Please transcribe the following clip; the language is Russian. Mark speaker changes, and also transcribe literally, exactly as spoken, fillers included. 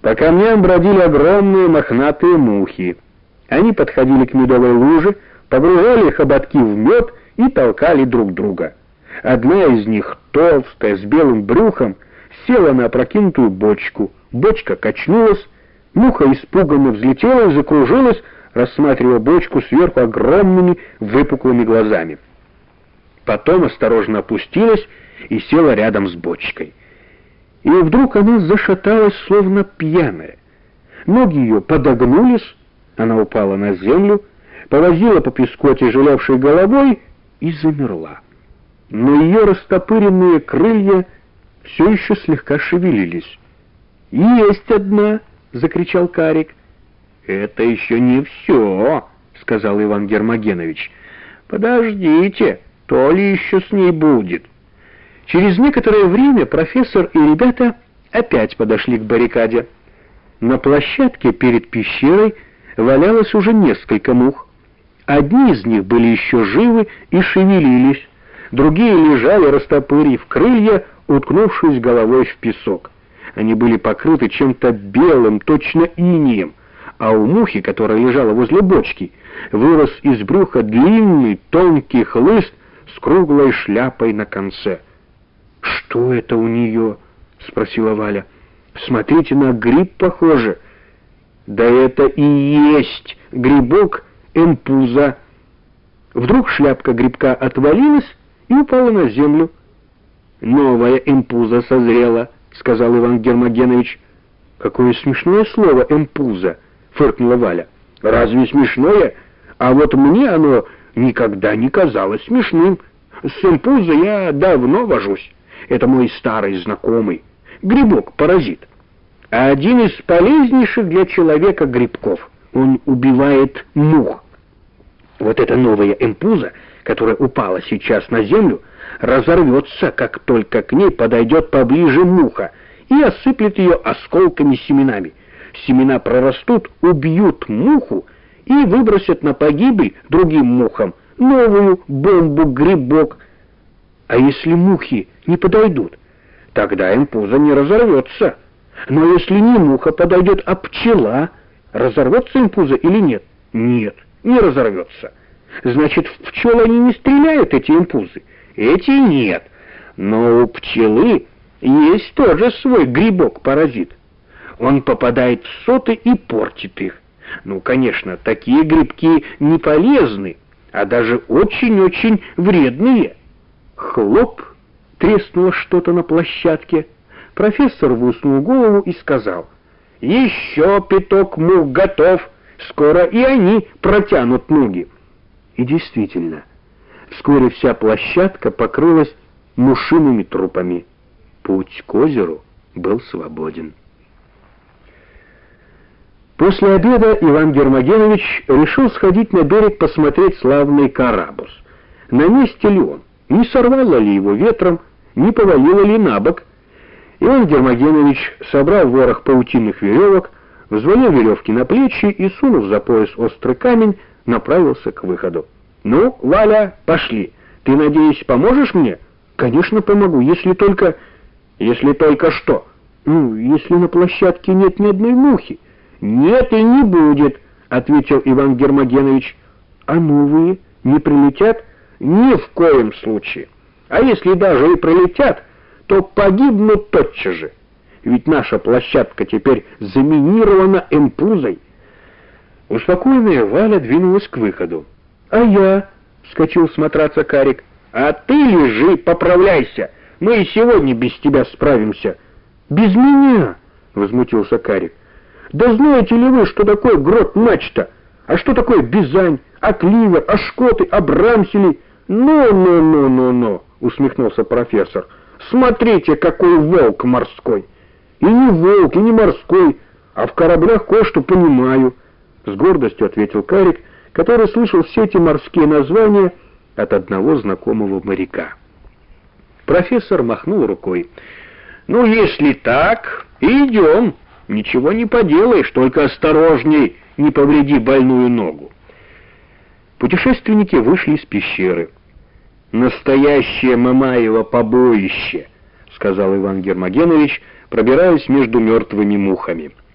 Speaker 1: По камням бродили огромные мохнатые мухи. Они подходили к медовой луже, погружали хоботки в мед и толкали друг друга. Одна из них, толстая, с белым брюхом, села на опрокинутую бочку. Бочка качнулась, муха испуганно взлетела и закружилась, рассматривая бочку сверху огромными выпуклыми глазами. Потом осторожно опустилась и села рядом с бочкой. И вдруг она зашаталась, словно пьяная. Ноги ее подогнулись, она упала на землю, повозила по песку отяжелевшей головой и замерла. Но ее растопыренные крылья все еще слегка шевелились. «Есть одна!» — закричал Карик. «Это еще не все!» — сказал Иван Гермогенович. «Подождите, то ли еще с ней будет». Через некоторое время профессор и ребята опять подошли к баррикаде. На площадке перед пещерой валялось уже несколько мух. Одни из них были еще живы и шевелились, другие лежали, растопырив крылья, уткнувшись головой в песок. Они были покрыты чем-то белым, точно инеем, а у мухи, которая лежала возле бочки, вырос из брюха длинный тонкий хлыст с круглой шляпой на конце. «Что это у нее?» — спросила Валя. «Смотрите, на гриб похоже». «Да это и есть грибок эмпуза». Вдруг шляпка грибка отвалилась и упала на землю. «Новая эмпуза созрела», — сказал Иван Гермогенович. «Какое смешное слово «эмпуза», — фыркнула Валя. «Разве смешное? А вот мне оно никогда не казалось смешным. С эмпузой я давно вожусь. Это мой старый знакомый. Грибок-паразит. Один из полезнейших для человека грибков. Он убивает мух. Вот эта новая эмпуза, которая упала сейчас на землю, разорвется, как только к ней подойдет поближе муха, и осыплет ее осколками семенами. Семена прорастут, убьют муху и выбросят на погибель другим мухам новую бомбу-грибок. А если мухи не подойдут, тогда эмпуза не разорвется. Но если не муха подойдет, а пчела, разорвется эмпуза или нет? Нет, не разорвется. Значит, в пчел они не стреляют, эти эмпузы. Эти нет. Но у пчелы есть тоже свой грибок-паразит. Он попадает в соты и портит их. Ну, конечно, такие грибки не полезны, а даже очень-очень вредные. Хлоп! Треснуло что-то на площадке. Профессор высунул голову и сказал: «Еще пяток мух готов, скоро и они протянут ноги». И действительно, вскоре вся площадка покрылась мушиными трупами. Путь к озеру был свободен. После обеда Иван Гермогенович решил сходить на берег посмотреть славный Карабус. На месте ли он? Не сорвало ли его ветром, не повалило ли на бок? Иван Гермогенович собрал ворох паутинных веревок, взвалил веревки на плечи и, сунув за пояс острый камень, направился к выходу. «Ну, Валя, пошли. Ты, надеюсь, поможешь мне?» «Конечно, помогу, если только...» «Если только что?» «Ну, если на площадке нет ни одной мухи». «Нет и не будет», — ответил Иван Гермогенович. «А новые не прилетят?» «Ни в коем случае. А если даже и прилетят, то погибнут тотчас же. Ведь наша площадка теперь заминирована эмпузой». Успокоенная Валя двинулась к выходу. «А я?» — вскочил с матраца Карик. «А ты лежи, поправляйся. Мы и сегодня без тебя справимся». «Без меня?» — возмутился Карик. «Да знаете ли вы, что такое грот-мачта? А что такое бизань, а кливер, а шкоты, а брамсели?» «Ну-ну-ну-ну-ну», — усмехнулся профессор. «Смотрите, какой волк морской!» «И не волк, и не морской, а в кораблях кое-что понимаю», — с гордостью ответил Карик, который слышал все эти морские названия от одного знакомого моряка. Профессор махнул рукой. «Ну, если так, идем. Ничего не поделаешь, только осторожней, не повреди больную ногу». Путешественники вышли из пещеры. «Настоящее Мамаево побоище», — сказал Иван Гермогенович, пробираясь между мертвыми мухами.